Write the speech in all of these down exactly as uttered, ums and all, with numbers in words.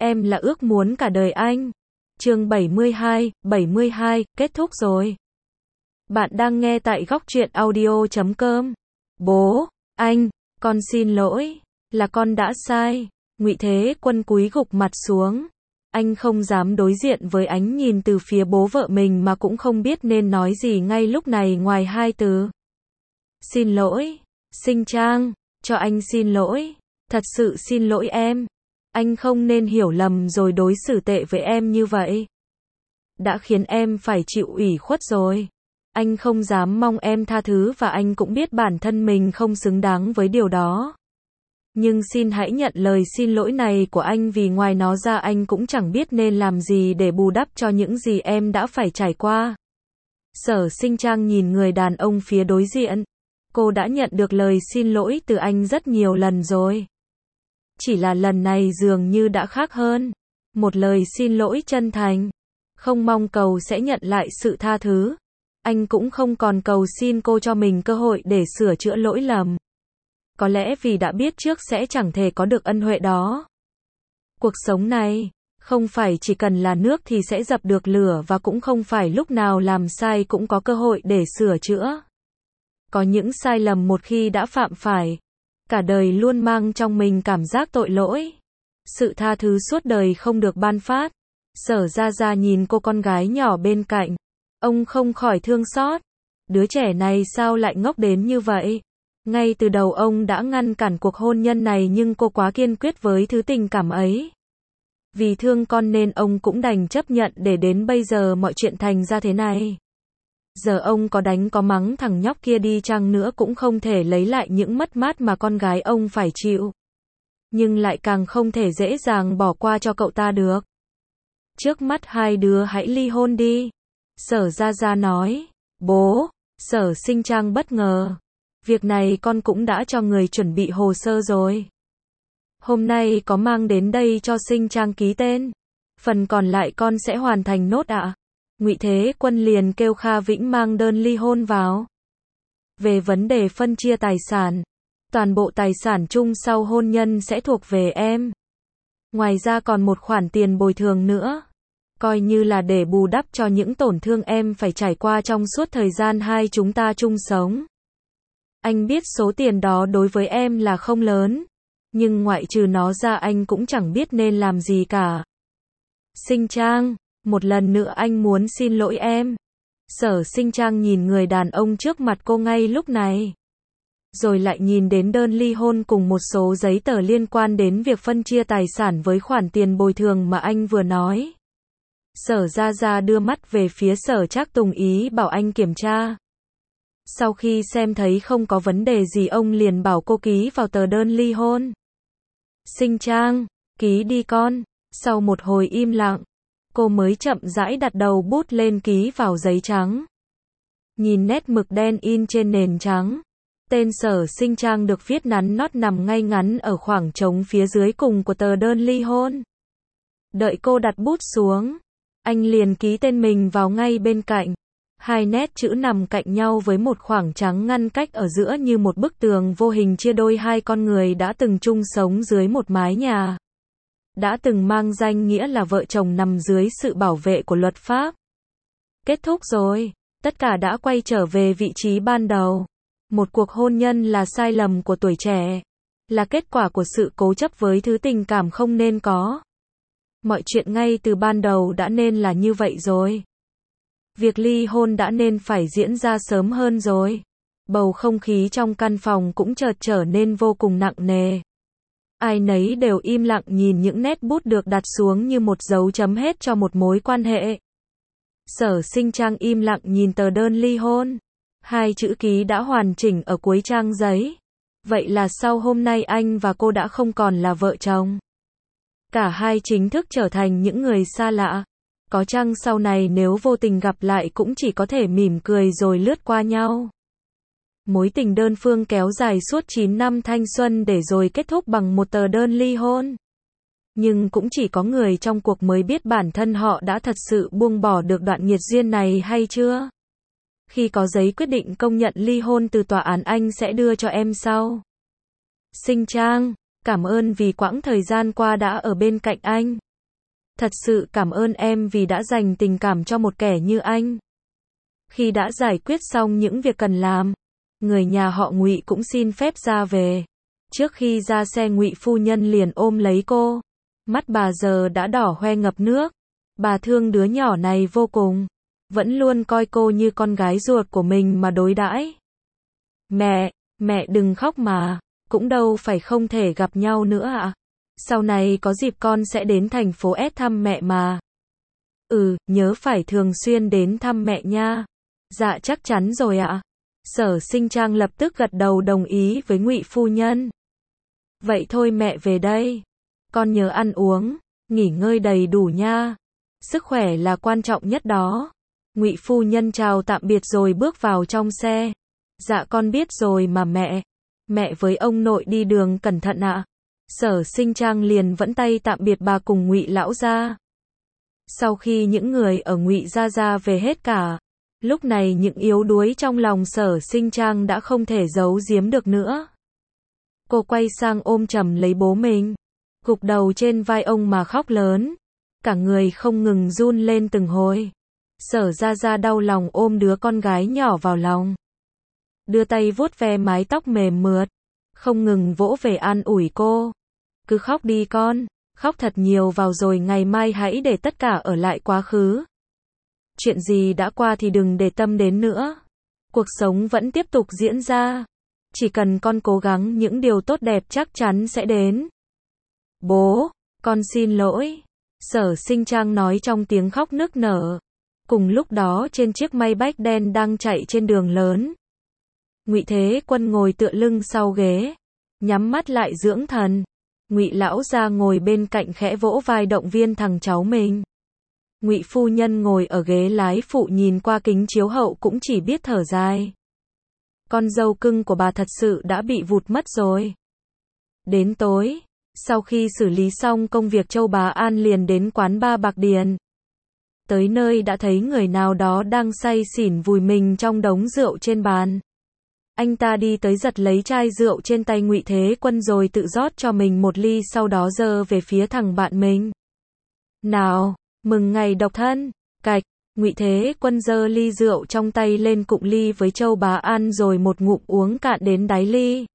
em là ước muốn cả đời anh. Chương bảy mươi hai, bảy mươi hai, kết thúc rồi. Bạn đang nghe tại góc truyện audio chấm com. Bố, anh, con xin lỗi, là con đã sai. Ngụy Thế Quân cúi gục mặt xuống. Anh không dám đối diện với ánh nhìn từ phía bố vợ mình mà cũng không biết nên nói gì ngay lúc này ngoài hai từ. Xin lỗi, Sinh Trang, cho anh xin lỗi, thật sự xin lỗi em. Anh không nên hiểu lầm rồi đối xử tệ với em như vậy. Đã khiến em phải chịu ủy khuất rồi. Anh không dám mong em tha thứ và anh cũng biết bản thân mình không xứng đáng với điều đó. Nhưng xin hãy nhận lời xin lỗi này của anh vì ngoài nó ra anh cũng chẳng biết nên làm gì để bù đắp cho những gì em đã phải trải qua. Sở Sinh Trang nhìn người đàn ông phía đối diện. Cô đã nhận được lời xin lỗi từ anh rất nhiều lần rồi. Chỉ là lần này dường như đã khác hơn. Một lời xin lỗi chân thành. Không mong cầu sẽ nhận lại sự tha thứ. Anh cũng không còn cầu xin cô cho mình cơ hội để sửa chữa lỗi lầm. Có lẽ vì đã biết trước sẽ chẳng thể có được ân huệ đó. Cuộc sống này, không phải chỉ cần là nước thì sẽ dập được lửa và cũng không phải lúc nào làm sai cũng có cơ hội để sửa chữa. Có những sai lầm một khi đã phạm phải, cả đời luôn mang trong mình cảm giác tội lỗi. Sự tha thứ suốt đời không được ban phát. Sở Gia Gia nhìn cô con gái nhỏ bên cạnh. Ông không khỏi thương xót. Đứa trẻ này sao lại ngốc đến như vậy? Ngay từ đầu ông đã ngăn cản cuộc hôn nhân này nhưng cô quá kiên quyết với thứ tình cảm ấy. Vì thương con nên ông cũng đành chấp nhận để đến bây giờ mọi chuyện thành ra thế này. Giờ ông có đánh có mắng thằng nhóc kia đi chăng nữa cũng không thể lấy lại những mất mát mà con gái ông phải chịu. Nhưng lại càng không thể dễ dàng bỏ qua cho cậu ta được. Trước mắt hai đứa hãy ly hôn đi. Sở Gia Gia nói. Bố, Sở Sinh Trang bất ngờ. Việc này con cũng đã cho người chuẩn bị hồ sơ rồi. Hôm nay có mang đến đây cho Sinh Trang ký tên. Phần còn lại con sẽ hoàn thành nốt ạ. À? Ngụy Thế Quân liền kêu Kha Vĩnh mang đơn ly hôn vào. Về vấn đề phân chia tài sản, toàn bộ tài sản chung sau hôn nhân sẽ thuộc về em. Ngoài ra còn một khoản tiền bồi thường nữa. Coi như là để bù đắp cho những tổn thương em phải trải qua trong suốt thời gian hai chúng ta chung sống. Anh biết số tiền đó đối với em là không lớn. Nhưng ngoại trừ nó ra anh cũng chẳng biết nên làm gì cả. Sinh Trang, một lần nữa anh muốn xin lỗi em. Sở Sinh Trang nhìn người đàn ông trước mặt cô ngay lúc này. Rồi lại nhìn đến đơn ly hôn cùng một số giấy tờ liên quan đến việc phân chia tài sản với khoản tiền bồi thường mà anh vừa nói. Sở Gia Gia đưa mắt về phía Sở Trác Tùng ý bảo anh kiểm tra. Sau khi xem thấy không có vấn đề gì ông liền bảo cô ký vào tờ đơn ly hôn. Sinh Trang, ký đi con. Sau một hồi im lặng, cô mới chậm rãi đặt đầu bút lên ký vào giấy trắng. Nhìn nét mực đen in trên nền trắng. Tên Sở Sinh Trang được viết nắn nót nằm ngay ngắn ở khoảng trống phía dưới cùng của tờ đơn ly hôn. Đợi cô đặt bút xuống, anh liền ký tên mình vào ngay bên cạnh. Hai nét chữ nằm cạnh nhau với một khoảng trắng ngăn cách ở giữa như một bức tường vô hình chia đôi hai con người đã từng chung sống dưới một mái nhà. Đã từng mang danh nghĩa là vợ chồng nằm dưới sự bảo vệ của luật pháp. Kết thúc rồi, tất cả đã quay trở về vị trí ban đầu. Một cuộc hôn nhân là sai lầm của tuổi trẻ, là kết quả của sự cố chấp với thứ tình cảm không nên có. Mọi chuyện ngay từ ban đầu đã nên là như vậy rồi. Việc ly hôn đã nên phải diễn ra sớm hơn rồi. Bầu không khí trong căn phòng cũng chợt trở nên vô cùng nặng nề. Ai nấy đều im lặng nhìn những nét bút được đặt xuống như một dấu chấm hết cho một mối quan hệ. Sở Sinh Trang im lặng nhìn tờ đơn ly hôn. Hai chữ ký đã hoàn chỉnh ở cuối trang giấy. Vậy là sau hôm nay anh và cô đã không còn là vợ chồng. Cả hai chính thức trở thành những người xa lạ. Có chăng sau này nếu vô tình gặp lại cũng chỉ có thể mỉm cười rồi lướt qua nhau. Mối tình đơn phương kéo dài suốt chín năm thanh xuân để rồi kết thúc bằng một tờ đơn ly hôn. Nhưng cũng chỉ có người trong cuộc mới biết bản thân họ đã thật sự buông bỏ được đoạn nghiệt duyên này hay chưa. Khi có giấy quyết định công nhận ly hôn từ tòa án anh sẽ đưa cho em sau. Sinh Trang, cảm ơn vì quãng thời gian qua đã ở bên cạnh anh. Thật sự cảm ơn em vì đã dành tình cảm cho một kẻ như anh. Khi đã giải quyết xong những việc cần làm, người nhà họ Ngụy cũng xin phép ra về. Trước khi ra xe, Ngụy phu nhân liền ôm lấy cô. Mắt bà giờ đã đỏ hoe ngập nước. Bà thương đứa nhỏ này vô cùng, vẫn luôn coi cô như con gái ruột của mình mà đối đãi. Mẹ, mẹ đừng khóc mà, cũng đâu phải không thể gặp nhau nữa ạ. À? Sau này có dịp con sẽ đến thành phố S thăm mẹ mà. Ừ, nhớ phải thường xuyên đến thăm mẹ nha. Dạ chắc chắn rồi ạ. À. Sở Sinh Trang lập tức gật đầu đồng ý với Ngụy phu nhân. Vậy thôi mẹ về đây. Con nhớ ăn uống, nghỉ ngơi đầy đủ nha. Sức khỏe là quan trọng nhất đó. Ngụy phu nhân chào tạm biệt rồi bước vào trong xe. Dạ con biết rồi mà mẹ. Mẹ với ông nội đi đường cẩn thận ạ. À. Sở Sinh Trang liền vẫy tay tạm biệt bà cùng Ngụy lão gia. Sau khi những người ở Ngụy gia gia về hết cả, lúc này những yếu đuối trong lòng Sở Sinh Trang đã không thể giấu giếm được nữa. Cô quay sang ôm chầm lấy bố mình, gục đầu trên vai ông mà khóc lớn, cả người không ngừng run lên từng hồi. Sở gia gia đau lòng ôm đứa con gái nhỏ vào lòng, đưa tay vuốt ve mái tóc mềm mượt, không ngừng vỗ về an ủi cô. Cứ khóc đi con, khóc thật nhiều vào rồi ngày mai hãy để tất cả ở lại quá khứ. Chuyện gì đã qua thì đừng để tâm đến nữa. Cuộc sống vẫn tiếp tục diễn ra. Chỉ cần con cố gắng, những điều tốt đẹp chắc chắn sẽ đến. Bố, con xin lỗi. Sở Sinh Trang nói trong tiếng khóc nức nở. Cùng lúc đó trên chiếc Maybach đen đang chạy trên đường lớn, Ngụy Thế Quân ngồi tựa lưng sau ghế, nhắm mắt lại dưỡng thần. Ngụy lão gia ngồi bên cạnh khẽ vỗ vai động viên thằng cháu mình. Ngụy phu nhân ngồi ở ghế lái phụ nhìn qua kính chiếu hậu cũng chỉ biết thở dài. Con dâu cưng của bà thật sự đã bị vụt mất rồi. Đến tối, sau khi xử lý xong công việc, Châu Bá An liền đến quán bar Bạc Điền. Tới nơi đã thấy người nào đó đang say xỉn vùi mình trong đống rượu trên bàn. Anh ta đi tới giật lấy chai rượu trên tay Ngụy Thế Quân rồi tự rót cho mình một ly, sau đó giơ về phía thằng bạn mình. Nào, mừng ngày độc thân. Cạch, Ngụy Thế Quân giơ ly rượu trong tay lên cụng ly với Châu Bá An rồi một ngụm uống cạn đến đáy ly.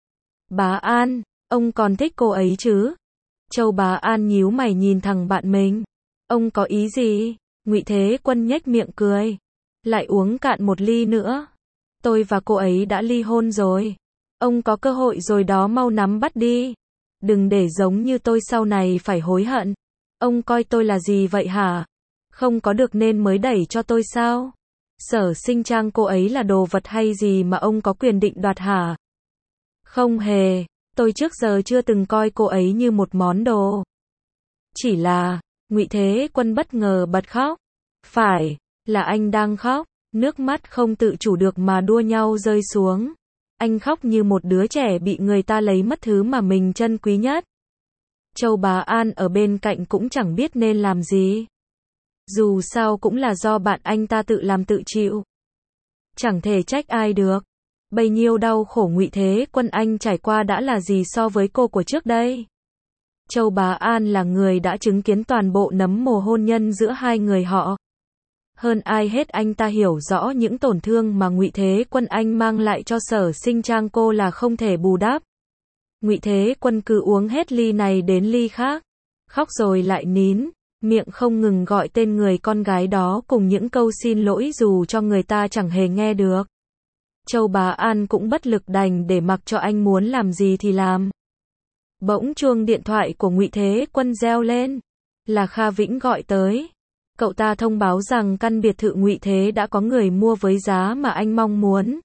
Bá An, ông còn thích cô ấy chứ? Châu Bá An nhíu mày nhìn thằng bạn mình. Ông có ý gì? Ngụy Thế Quân nhếch miệng cười. Lại uống cạn một ly nữa. Tôi và cô ấy đã ly hôn rồi. Ông có cơ hội rồi đó, mau nắm bắt đi. Đừng để giống như tôi sau này phải hối hận. Ông coi tôi là gì vậy hả? Không có được nên mới đẩy cho tôi sao? Sở Sinh Trang, cô ấy là đồ vật hay gì mà ông có quyền định đoạt hả? Không hề, tôi trước giờ chưa từng coi cô ấy như một món đồ. Chỉ là, Ngụy Thế Quân bất ngờ bật khóc. Phải, là anh đang khóc, nước mắt không tự chủ được mà đua nhau rơi xuống. Anh khóc như một đứa trẻ bị người ta lấy mất thứ mà mình trân quý nhất. Châu Bá An ở bên cạnh cũng chẳng biết nên làm gì. Dù sao cũng là do bạn anh ta tự làm tự chịu. Chẳng thể trách ai được. Bấy nhiêu đau khổ Ngụy Thế Quân anh trải qua đã là gì so với cô của trước đây. Châu Bá An là người đã chứng kiến toàn bộ nấm mồ hôn nhân giữa hai người họ. Hơn ai hết anh ta hiểu rõ những tổn thương mà Ngụy Thế Quân anh mang lại cho Sở Sinh Trang cô là không thể bù đắp. Ngụy Thế Quân cứ uống hết ly này đến ly khác, khóc rồi lại nín, miệng không ngừng gọi tên người con gái đó cùng những câu xin lỗi dù cho người ta chẳng hề nghe được. Châu Bá An cũng bất lực đành để mặc cho anh muốn làm gì thì làm. Bỗng chuông điện thoại của Ngụy Thế Quân reo lên, là Kha Vĩnh gọi tới. Cậu ta thông báo rằng căn biệt thự Ngụy Thế đã có người mua với giá mà anh mong muốn.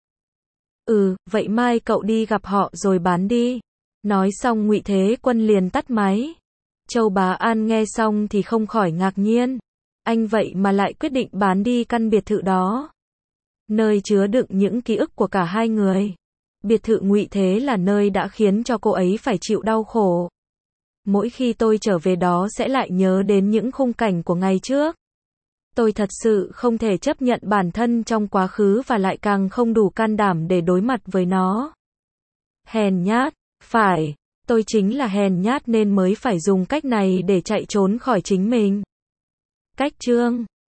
Ừ, vậy mai cậu đi gặp họ rồi bán đi. Nói xong Ngụy Thế Quân liền tắt máy. Châu Bá An nghe xong thì không khỏi ngạc nhiên. Anh vậy mà lại quyết định bán đi căn biệt thự đó. Nơi chứa đựng những ký ức của cả hai người. Biệt thự Ngụy Thế là nơi đã khiến cho cô ấy phải chịu đau khổ. Mỗi khi tôi trở về đó sẽ lại nhớ đến những khung cảnh của ngày trước. Tôi thật sự không thể chấp nhận bản thân trong quá khứ và lại càng không đủ can đảm để đối mặt với nó. Hèn nhát, phải, tôi chính là hèn nhát nên mới phải dùng cách này để chạy trốn khỏi chính mình. Cách chương